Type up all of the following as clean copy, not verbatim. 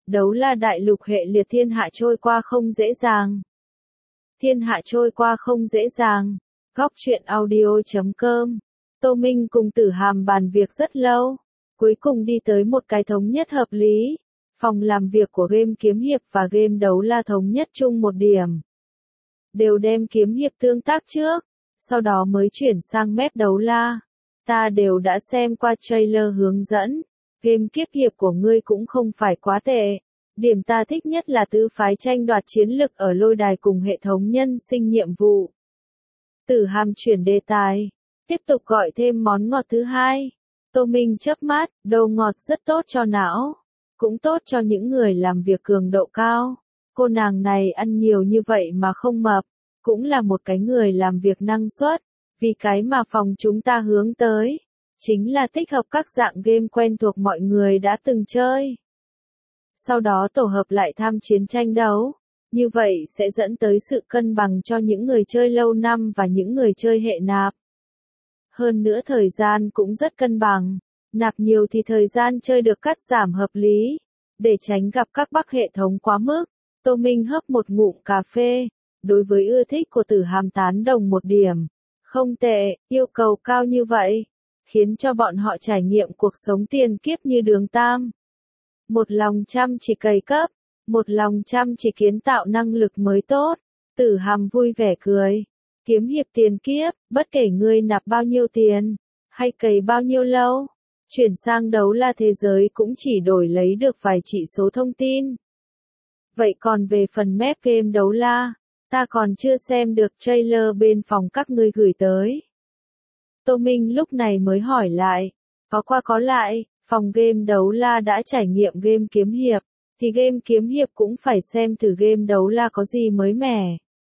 Đấu la đại lục hệ liệt thiên hạ trôi qua không dễ dàng. Thiên hạ trôi qua không dễ dàng. Góc truyện audio.com. Tô Minh cùng Tử Hàm bàn việc rất lâu. Cuối cùng đi tới một cái thống nhất hợp lý. Phòng làm việc của game kiếm hiệp và game đấu la thống nhất chung một điểm. Đều đem kiếm hiệp tương tác trước. Sau đó mới chuyển sang map đấu la. Ta đều đã xem qua trailer hướng dẫn. Game kiếp hiệp của ngươi cũng không phải quá tệ. Điểm ta thích nhất là tứ phái tranh đoạt chiến lực ở lôi đài cùng hệ thống nhân sinh nhiệm vụ. Tử Hàm chuyển đề tài. Tiếp tục gọi thêm món ngọt thứ hai. Tô Minh chớp mắt, đồ ngọt rất tốt cho não. Cũng tốt cho những người làm việc cường độ cao. Cô nàng này ăn nhiều như vậy mà không mập. Cũng là một cái người làm việc năng suất. Vì cái mà phòng chúng ta hướng tới. Chính là tích hợp các dạng game quen thuộc mọi người đã từng chơi. Sau đó tổ hợp lại tham chiến tranh đấu. Như vậy sẽ dẫn tới sự cân bằng cho những người chơi lâu năm và những người chơi hệ nạp. Hơn nữa thời gian cũng rất cân bằng. Nạp nhiều thì thời gian chơi được cắt giảm hợp lý. Để tránh gặp các bug hệ thống quá mức. Tô Minh hấp một ngụm cà phê. Đối với ưa thích của Tử Hàm tán đồng một điểm. Không tệ, yêu cầu cao như vậy. Khiến cho bọn họ trải nghiệm cuộc sống tiền kiếp như Đường Tam. Một lòng chăm chỉ cày cấp. Một lòng chăm chỉ kiến tạo năng lực mới tốt. Tử Hàm vui vẻ cười. Kiếm hiệp tiền kiếp, bất kể ngươi nạp bao nhiêu tiền. Hay cày bao nhiêu lâu. Chuyển sang đấu la thế giới cũng chỉ đổi lấy được vài chỉ số thông tin. Vậy còn về phần map game đấu la. Ta còn chưa xem được trailer bên phòng các ngươi gửi tới. Tô Minh lúc này mới hỏi lại. Có qua có lại, phòng game đấu la đã trải nghiệm game kiếm hiệp. Thì game kiếm hiệp cũng phải xem thử game đấu la có gì mới mẻ.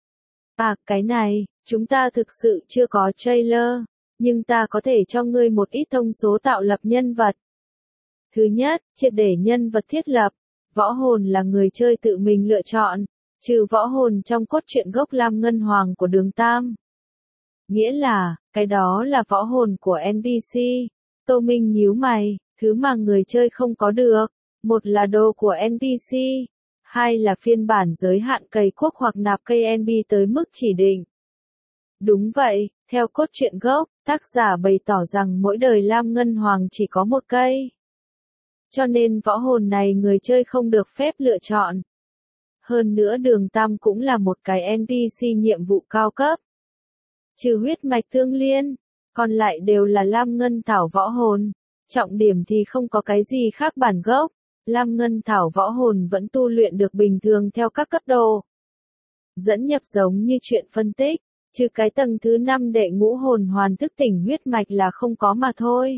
À, cái này, chúng ta thực sự chưa có trailer. Nhưng ta có thể cho ngươi một ít thông số tạo lập nhân vật. Thứ nhất, triệt để nhân vật thiết lập. Võ hồn là người chơi tự mình lựa chọn. Trừ võ hồn trong cốt truyện gốc Lam Ngân Hoàng của Đường Tam. Nghĩa là, cái đó là võ hồn của NPC. Tô Minh nhíu mày, thứ mà người chơi không có được. Một là đồ của NPC. Hai là phiên bản giới hạn cày cuốc hoặc nạp cây NB tới mức chỉ định. Đúng vậy, theo cốt truyện gốc, tác giả bày tỏ rằng mỗi đời Lam Ngân Hoàng chỉ có một cây. Cho nên võ hồn này người chơi không được phép lựa chọn. Hơn nữa Đường Tam cũng là một cái NPC nhiệm vụ cao cấp. Trừ huyết mạch thương liên, còn lại đều là Lam Ngân Thảo võ hồn. Trọng điểm thì không có cái gì khác bản gốc. Lam Ngân Thảo võ hồn vẫn tu luyện được bình thường theo các cấp độ. Dẫn nhập giống như chuyện phân tích, trừ cái tầng thứ 5 đệ ngũ hồn hoàn thức tỉnh huyết mạch là không có mà thôi.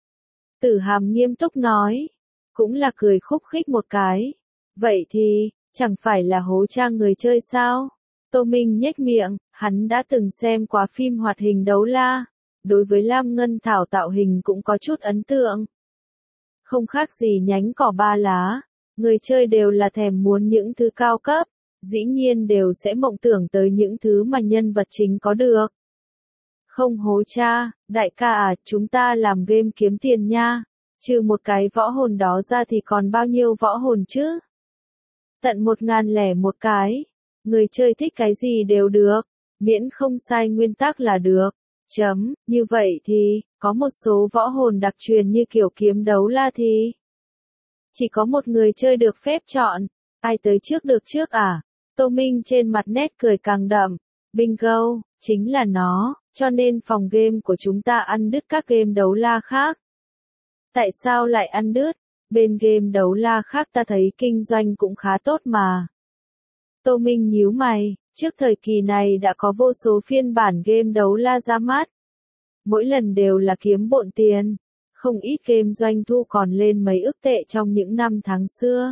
Tử Hàm nghiêm túc nói, cũng là cười khúc khích một cái. Vậy thì, chẳng phải là hố cha người chơi sao? Tô Minh nhếch miệng, hắn đã từng xem qua phim hoạt hình đấu la. Đối với Lam Ngân Thảo tạo hình cũng có chút ấn tượng. Không khác gì nhánh cỏ ba lá. Người chơi đều là thèm muốn những thứ cao cấp. Dĩ nhiên đều sẽ mộng tưởng tới những thứ mà nhân vật chính có được. Không hố cha, đại ca à, chúng ta làm game kiếm tiền nha. Trừ một cái võ hồn đó ra thì còn bao nhiêu võ hồn chứ? Tận 1001 cái. Người chơi thích cái gì đều được. Miễn không sai nguyên tắc là được. Như vậy thì, có một số võ hồn đặc truyền như kiểu kiếm đấu la thì chỉ có một người chơi được phép chọn. Ai tới trước được trước à? Tô Minh trên mặt nét cười càng đậm. Bingo, chính là nó, cho nên phòng game của chúng ta ăn đứt các game đấu la khác. Tại sao lại ăn đứt? Bên game đấu la khác ta thấy kinh doanh cũng khá tốt mà. Tô Minh nhíu mày, trước thời kỳ này đã có vô số phiên bản game đấu la ra mắt. Mỗi lần đều là kiếm bộn tiền. Không ít game doanh thu còn lên mấy ức tệ trong những năm tháng xưa.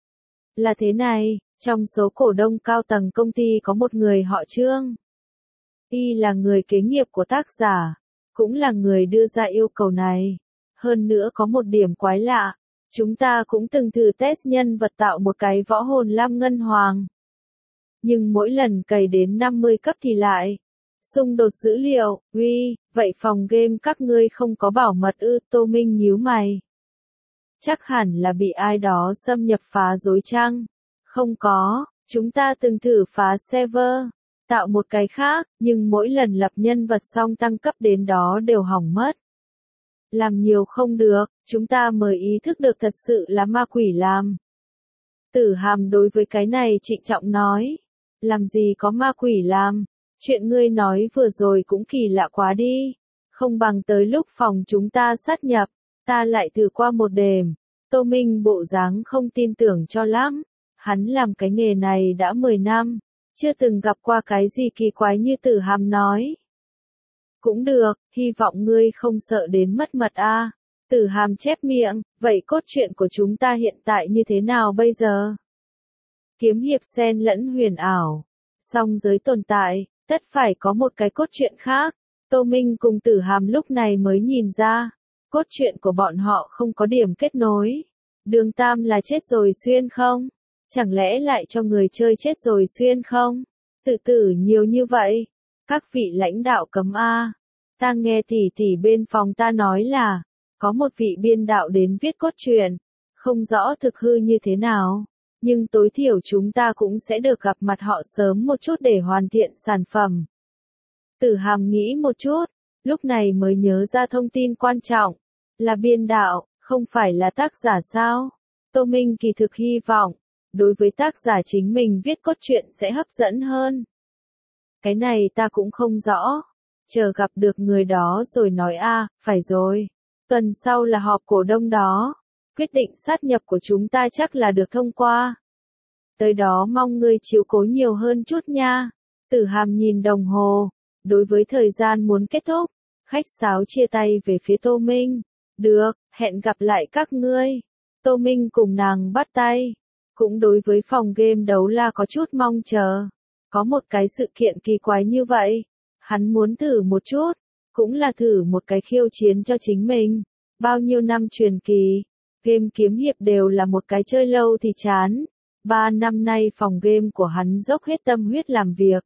Là thế này, trong số cổ đông cao tầng công ty có một người họ Trương. Y là người kế nghiệp của tác giả, cũng là người đưa ra yêu cầu này. Hơn nữa có một điểm quái lạ, chúng ta cũng từng thử test nhân vật tạo một cái võ hồn Lam Ngân Hoàng. Nhưng mỗi lần cày đến 50 cấp thì lại xung đột dữ liệu. Vậy phòng game các ngươi không có bảo mật ư? Tô Minh nhíu mày. Chắc hẳn là bị ai đó xâm nhập phá rối chăng? Không có, chúng ta từng thử phá server, tạo một cái khác, nhưng mỗi lần lập nhân vật xong tăng cấp đến đó đều hỏng mất. Làm nhiều không được, chúng ta mới ý thức được thật sự là ma quỷ làm. Tử Hàm đối với cái này trịnh trọng nói. Làm gì có ma quỷ làm, chuyện ngươi nói vừa rồi cũng kỳ lạ quá đi. Không bằng tới lúc phòng chúng ta sát nhập, ta lại thử qua một đêm. Tô Minh bộ dáng không tin tưởng cho lắm. Hắn làm cái nghề này đã 10 năm, chưa từng gặp qua cái gì kỳ quái như Tử Hàm nói. Cũng được, hy vọng ngươi không sợ đến mất mật a. Tử Hàm chép miệng, vậy cốt truyện của chúng ta hiện tại như thế nào bây giờ? Kiếm hiệp xen lẫn huyền ảo, song giới tồn tại, tất phải có một cái cốt truyện khác. Tô Minh cùng Tử Hàm lúc này mới nhìn ra, cốt truyện của bọn họ không có điểm kết nối. Đường Tam là chết rồi xuyên không? Chẳng lẽ lại cho người chơi chết rồi xuyên không? Tự tử nhiều như vậy. Các vị lãnh đạo cấm A. Ta nghe tỷ bên phòng ta nói là, có một vị biên đạo đến viết cốt truyện. Không rõ thực hư như thế nào. Nhưng tối thiểu chúng ta cũng sẽ được gặp mặt họ sớm một chút để hoàn thiện sản phẩm. Tử Hàm nghĩ một chút, lúc này mới nhớ ra thông tin quan trọng. Là biên đạo, không phải là tác giả sao? Tô Minh kỳ thực hy vọng, đối với tác giả chính mình viết cốt truyện sẽ hấp dẫn hơn. Cái này ta cũng không rõ. Chờ gặp được người đó rồi nói a, phải rồi. Tuần sau là họp cổ đông đó. Quyết định sát nhập của chúng ta chắc là được thông qua. Tới đó mong ngươi chiếu cố nhiều hơn chút nha. Tử Hàm nhìn đồng hồ. Đối với thời gian muốn kết thúc, khách sáo chia tay về phía Tô Minh. Được, hẹn gặp lại các ngươi. Tô Minh cùng nàng bắt tay. Cũng đối với phòng game đấu la có chút mong chờ. Có một cái sự kiện kỳ quái như vậy. Hắn muốn thử một chút. Cũng là thử một cái khiêu chiến cho chính mình. Bao nhiêu năm truyền kỳ. Game kiếm hiệp đều là một cái chơi lâu thì chán. 3 năm nay phòng game của hắn dốc hết tâm huyết làm việc.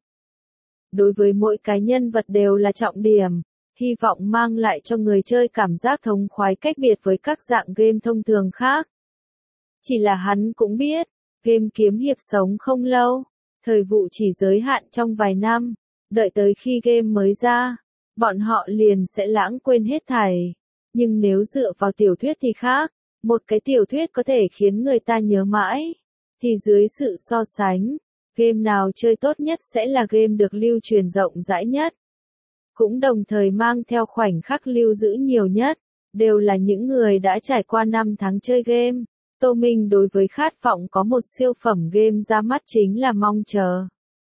Đối với mỗi cái nhân vật đều là trọng điểm. Hy vọng mang lại cho người chơi cảm giác thống khoái cách biệt với các dạng game thông thường khác. Chỉ là hắn cũng biết, game kiếm hiệp sống không lâu. Thời vụ chỉ giới hạn trong vài năm. Đợi tới khi game mới ra, bọn họ liền sẽ lãng quên hết thảy. Nhưng nếu dựa vào tiểu thuyết thì khác. Một cái tiểu thuyết có thể khiến người ta nhớ mãi. Thì dưới sự so sánh, game nào chơi tốt nhất sẽ là game được lưu truyền rộng rãi nhất. Cũng đồng thời mang theo khoảnh khắc lưu giữ nhiều nhất. Đều là những người đã trải qua 5 tháng chơi game. Tô Minh đối với khát vọng có một siêu phẩm game ra mắt chính là mong chờ.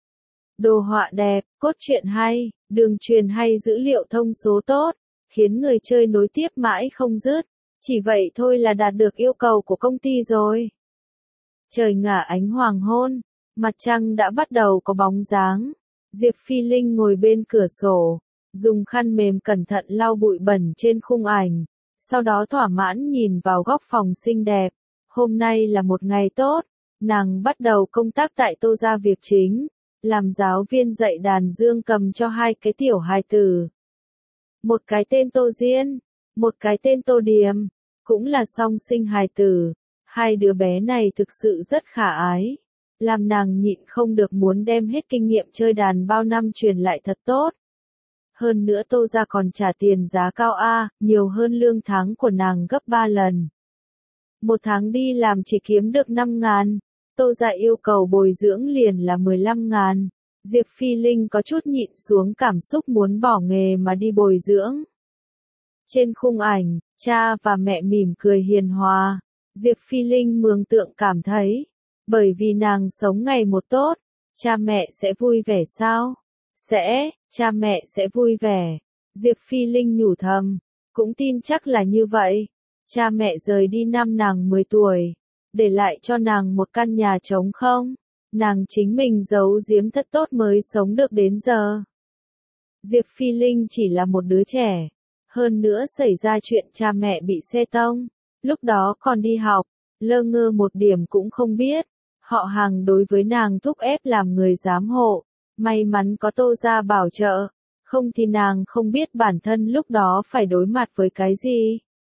Đồ họa đẹp, cốt truyện hay, đường truyền hay, dữ liệu thông số tốt, khiến người chơi nối tiếp mãi không dứt. Chỉ vậy thôi là đạt được yêu cầu của công ty rồi. Trời ngả ánh hoàng hôn, mặt trăng đã bắt đầu có bóng dáng. Diệp Phi Linh ngồi bên cửa sổ, dùng khăn mềm cẩn thận lau bụi bẩn trên khung ảnh, sau đó thỏa mãn nhìn vào góc phòng xinh đẹp. Hôm nay là một ngày tốt, nàng bắt đầu công tác tại Tô gia việc chính, làm giáo viên dạy đàn dương cầm cho 2 cái tiểu hài tử. Một cái tên Tô Diên, một cái tên Tô Điềm, cũng là song sinh hài tử. 2 đứa bé này thực sự rất khả ái, làm nàng nhịn không được muốn đem hết kinh nghiệm chơi đàn bao năm truyền lại thật tốt. Hơn nữa Tô gia còn trả tiền giá cao a, nhiều hơn lương tháng của nàng gấp 3 lần. Một tháng đi làm chỉ kiếm được 5.000, Tô gia yêu cầu bồi dưỡng liền là 15.000. Diệp Phi Linh có chút nhịn xuống cảm xúc muốn bỏ nghề mà đi bồi dưỡng. Trên khung ảnh, cha và mẹ mỉm cười hiền hòa. Diệp Phi Linh mường tượng cảm thấy, bởi vì nàng sống ngày một tốt, cha mẹ sẽ vui vẻ sao? Sẽ, cha mẹ sẽ vui vẻ. Diệp Phi Linh nhủ thầm, cũng tin chắc là như vậy. Cha mẹ rời đi năm nàng 10 tuổi, để lại cho nàng một căn nhà trống không. Nàng chính mình giấu giếm thật tốt mới sống được đến giờ. Diệp Phi Linh chỉ là một đứa trẻ. Hơn nữa xảy ra chuyện cha mẹ bị xe tông. Lúc đó còn đi học, lơ ngơ một điểm cũng không biết. Họ hàng đối với nàng thúc ép làm người giám hộ. May mắn có Tô gia bảo trợ. Không thì nàng không biết bản thân lúc đó phải đối mặt với cái gì.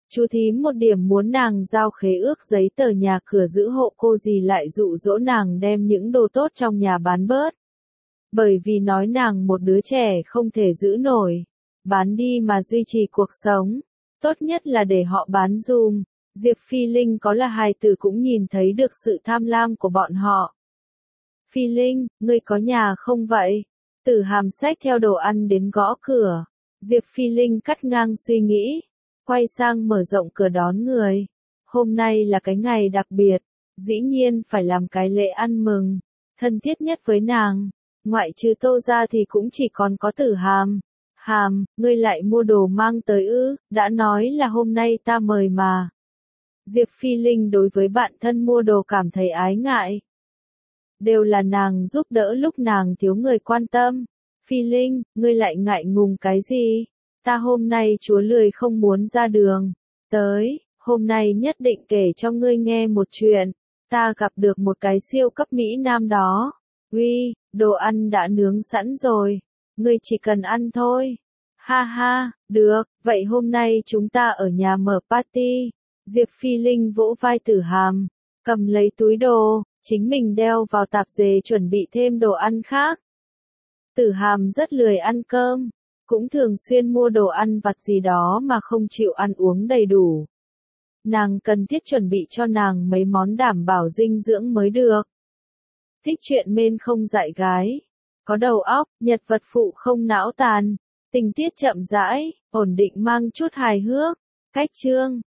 Chú thím một điểm muốn nàng giao khế ước giấy tờ nhà cửa giữ hộ cô dì lại dụ dỗ nàng đem những đồ tốt trong nhà bán bớt. Bởi vì nói nàng một đứa trẻ không thể giữ nổi. Bán đi mà duy trì cuộc sống. Tốt nhất là để họ bán dùm. Diệp Phi Linh có là hài tử cũng nhìn thấy được sự tham lam của bọn họ. Phi Linh, ngươi có nhà không vậy? Tử Hàm xách theo đồ ăn đến gõ cửa. Diệp Phi Linh cắt ngang suy nghĩ. Quay sang mở rộng cửa đón người. Hôm nay là cái ngày đặc biệt. Dĩ nhiên phải làm cái lễ ăn mừng. Thân thiết nhất với nàng. Ngoại trừ Tô ra thì cũng chỉ còn có Tử Hàm. Hàm, ngươi lại mua đồ mang tới ư? Đã nói là hôm nay ta mời mà. Diệp Phi Linh đối với bạn thân mua đồ cảm thấy ái ngại. Đều là nàng giúp đỡ lúc nàng thiếu người quan tâm. Phi Linh, ngươi lại ngại ngùng cái gì? Ta hôm nay chúa lười không muốn ra đường. Tới, hôm nay nhất định kể cho ngươi nghe một chuyện. Ta gặp được một cái siêu cấp Mỹ Nam đó. Uy, đồ ăn đã nướng sẵn rồi. Ngươi chỉ cần ăn thôi. Ha ha, được, vậy hôm nay chúng ta ở nhà mở party. Diệp Phi Linh vỗ vai Tử Hàm, cầm lấy túi đồ, chính mình đeo vào tạp dề chuẩn bị thêm đồ ăn khác. Tử Hàm rất lười ăn cơm, cũng thường xuyên mua đồ ăn vặt gì đó mà không chịu ăn uống đầy đủ. Nàng cần thiết chuẩn bị cho nàng mấy món đảm bảo dinh dưỡng mới được. Thích chuyện men không dại gái, có đầu óc, nhật vật phụ không não tàn, tình tiết chậm rãi, ổn định mang chút hài hước. Cách chương